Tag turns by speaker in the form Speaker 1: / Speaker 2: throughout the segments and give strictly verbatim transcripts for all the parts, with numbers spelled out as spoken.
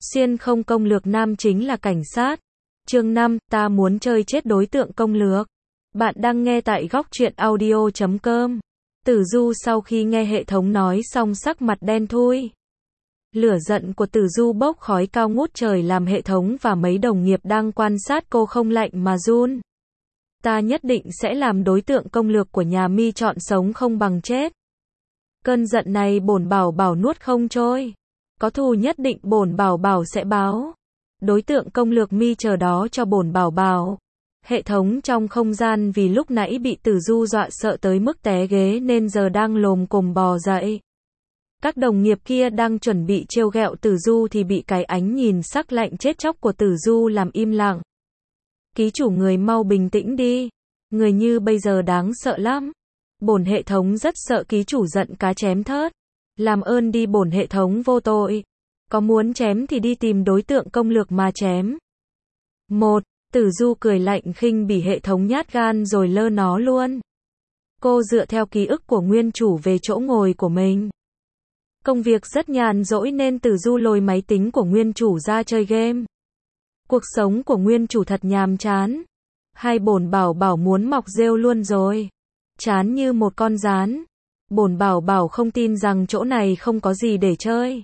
Speaker 1: Xuyên không công lược nam chính là cảnh sát. Chương năm, ta muốn chơi chết đối tượng công lược. Bạn đang nghe tại góc truyện audio chấm com. Tử Du sau khi nghe hệ thống nói xong sắc mặt đen thui. Lửa giận của Tử Du bốc khói cao ngút trời làm hệ thống và mấy đồng nghiệp đang quan sát cô không lạnh mà run. Ta nhất định sẽ làm đối tượng công lược của nhà Mi chọn sống không bằng chết. Cơn giận này bổn bảo bảo nuốt không trôi. Có thù nhất định bổn bảo bảo sẽ báo. Đối tượng công lược Mi chờ đó cho bổn bảo bảo. Hệ thống trong không gian vì lúc nãy bị Tử Du dọa sợ tới mức té ghế nên giờ đang lồm cồm bò dậy. Các đồng nghiệp kia đang chuẩn bị trêu ghẹo Tử Du thì bị cái ánh nhìn sắc lạnh chết chóc của Tử Du làm im lặng. Ký chủ người mau bình tĩnh đi. Người như bây giờ đáng sợ lắm. Bổn hệ thống rất sợ ký chủ giận cá chém thớt. Làm ơn đi bổn hệ thống vô tội. Có muốn chém thì đi tìm đối tượng công lược mà chém. Một. Tử Du cười lạnh khinh bỉ hệ thống nhát gan rồi lơ nó luôn. Cô dựa theo ký ức của nguyên chủ về chỗ ngồi của mình. Công việc rất nhàn rỗi nên Tử Du lôi máy tính của nguyên chủ ra chơi game. Cuộc sống của nguyên chủ thật nhàm chán. Hai bổn bảo bảo muốn mọc rêu luôn rồi. Chán như một con gián. Bổn bảo bảo không tin rằng chỗ này không có gì để chơi.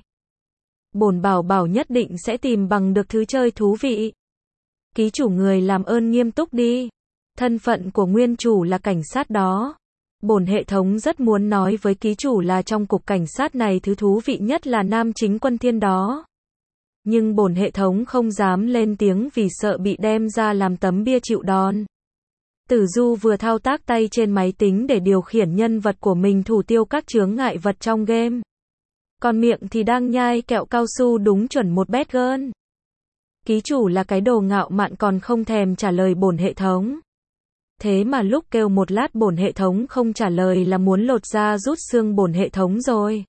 Speaker 1: Bổn bảo bảo nhất định sẽ tìm bằng được thứ chơi thú vị. Ký chủ người làm ơn nghiêm túc đi. Thân phận của nguyên chủ là cảnh sát đó. Bổn hệ thống rất muốn nói với ký chủ là trong cục cảnh sát này thứ thú vị nhất là nam chính Quân Thiên đó. Nhưng bổn hệ thống không dám lên tiếng vì sợ bị đem ra làm tấm bia chịu đòn. Tử Du vừa thao tác tay trên máy tính để điều khiển nhân vật của mình thủ tiêu các chướng ngại vật trong game. Còn miệng thì đang nhai kẹo cao su đúng chuẩn một bét gơn. Ký chủ là cái đồ ngạo mạn còn không thèm trả lời bổn hệ thống. Thế mà lúc kêu một lát bổn hệ thống không trả lời là muốn lột da rút xương bổn hệ thống rồi.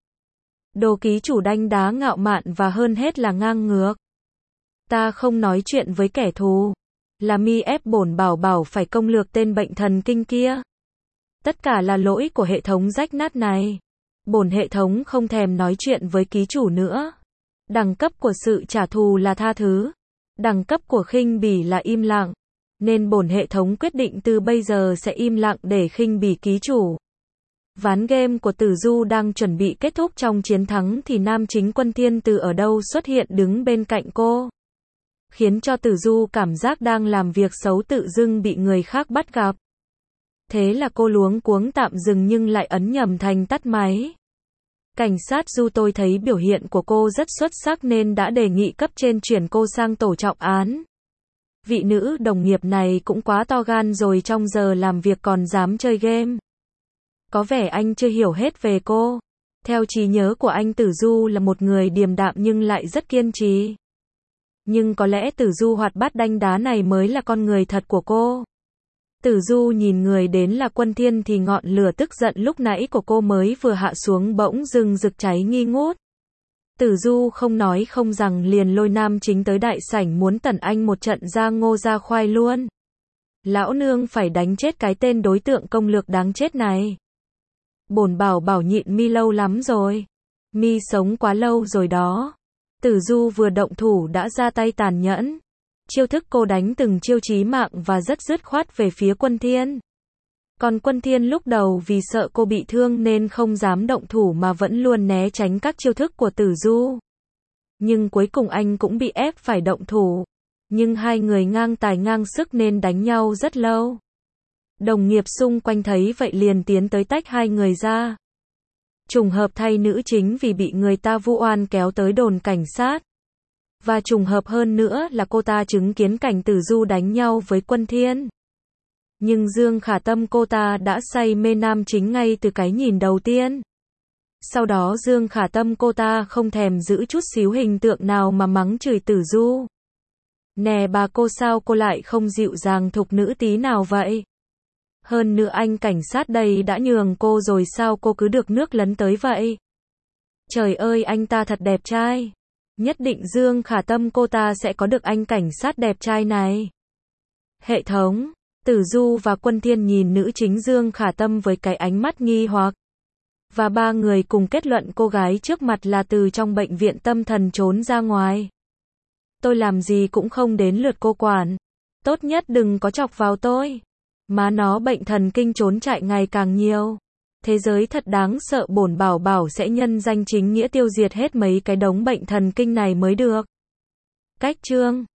Speaker 1: Đồ ký chủ đanh đá ngạo mạn và hơn hết là ngang ngược. Ta không nói chuyện với kẻ thù. Là Mi ép bổn bảo bảo phải công lược tên bệnh thần kinh kia. Tất cả là lỗi của hệ thống rách nát này. Bổn hệ thống không thèm nói chuyện với ký chủ nữa. Đẳng cấp của sự trả thù là tha thứ. Đẳng cấp của khinh bỉ là im lặng. Nên bổn hệ thống quyết định từ bây giờ sẽ im lặng để khinh bỉ ký chủ. Ván game của Tử Du đang chuẩn bị kết thúc trong chiến thắng thì nam chính Quân Thiên từ ở đâu xuất hiện đứng bên cạnh cô. Khiến cho Tử Du cảm giác đang làm việc xấu tự dưng bị người khác bắt gặp. Thế là cô luống cuống tạm dừng nhưng lại ấn nhầm thành tắt máy. Cảnh sát Du tôi thấy biểu hiện của cô rất xuất sắc nên đã đề nghị cấp trên chuyển cô sang tổ trọng án. Vị nữ đồng nghiệp này cũng quá to gan rồi trong giờ làm việc còn dám chơi game. Có vẻ anh chưa hiểu hết về cô. Theo trí nhớ của anh Tử Du là một người điềm đạm nhưng lại rất kiên trì. Nhưng có lẽ Tử Du hoạt bát đanh đá này mới là con người thật của cô. Tử Du nhìn người đến là Quân Thiên thì ngọn lửa tức giận lúc nãy của cô mới vừa hạ xuống bỗng dưng rực cháy nghi ngút. Tử Du không nói không rằng liền lôi nam chính tới đại sảnh muốn tẩn anh một trận ra ngô ra khoai luôn. Lão nương phải đánh chết cái tên đối tượng công lược đáng chết này. Bổn bảo bảo nhịn Mi lâu lắm rồi. Mi sống quá lâu rồi đó. Tử Du vừa động thủ đã ra tay tàn nhẫn. Chiêu thức cô đánh từng chiêu chí mạng và rất dứt khoát về phía Quân Thiên. Còn Quân Thiên lúc đầu vì sợ cô bị thương nên không dám động thủ mà vẫn luôn né tránh các chiêu thức của Tử Du. Nhưng cuối cùng anh cũng bị ép phải động thủ. Nhưng hai người ngang tài ngang sức nên đánh nhau rất lâu. Đồng nghiệp xung quanh thấy vậy liền tiến tới tách hai người ra. Trùng hợp thay nữ chính vì bị người ta vu oan kéo tới đồn cảnh sát. Và trùng hợp hơn nữa là cô ta chứng kiến cảnh Tử Du đánh nhau với Quân Thiên. Nhưng Dương Khả Tâm cô ta đã say mê nam chính ngay từ cái nhìn đầu tiên. Sau đó Dương Khả Tâm cô ta không thèm giữ chút xíu hình tượng nào mà mắng chửi Tử Du. Nè bà cô sao cô lại không dịu dàng thục nữ tí nào vậy? Hơn nữa anh cảnh sát đây đã nhường cô rồi sao cô cứ được nước lấn tới vậy? Trời ơi anh ta thật đẹp trai. Nhất định Dương Khả Tâm cô ta sẽ có được anh cảnh sát đẹp trai này. Hệ thống. Tử Du và Quân Thiên nhìn nữ chính Dương Khả Tâm với cái ánh mắt nghi hoặc. Và ba người cùng kết luận cô gái trước mặt là từ trong bệnh viện tâm thần trốn ra ngoài. Tôi làm gì cũng không đến lượt cô quản. Tốt nhất đừng có chọc vào tôi. Má nó, bệnh thần kinh trốn chạy ngày càng nhiều. Thế giới thật đáng sợ, bổn bảo bảo sẽ nhân danh chính nghĩa tiêu diệt hết mấy cái đống bệnh thần kinh này mới được. Cách chương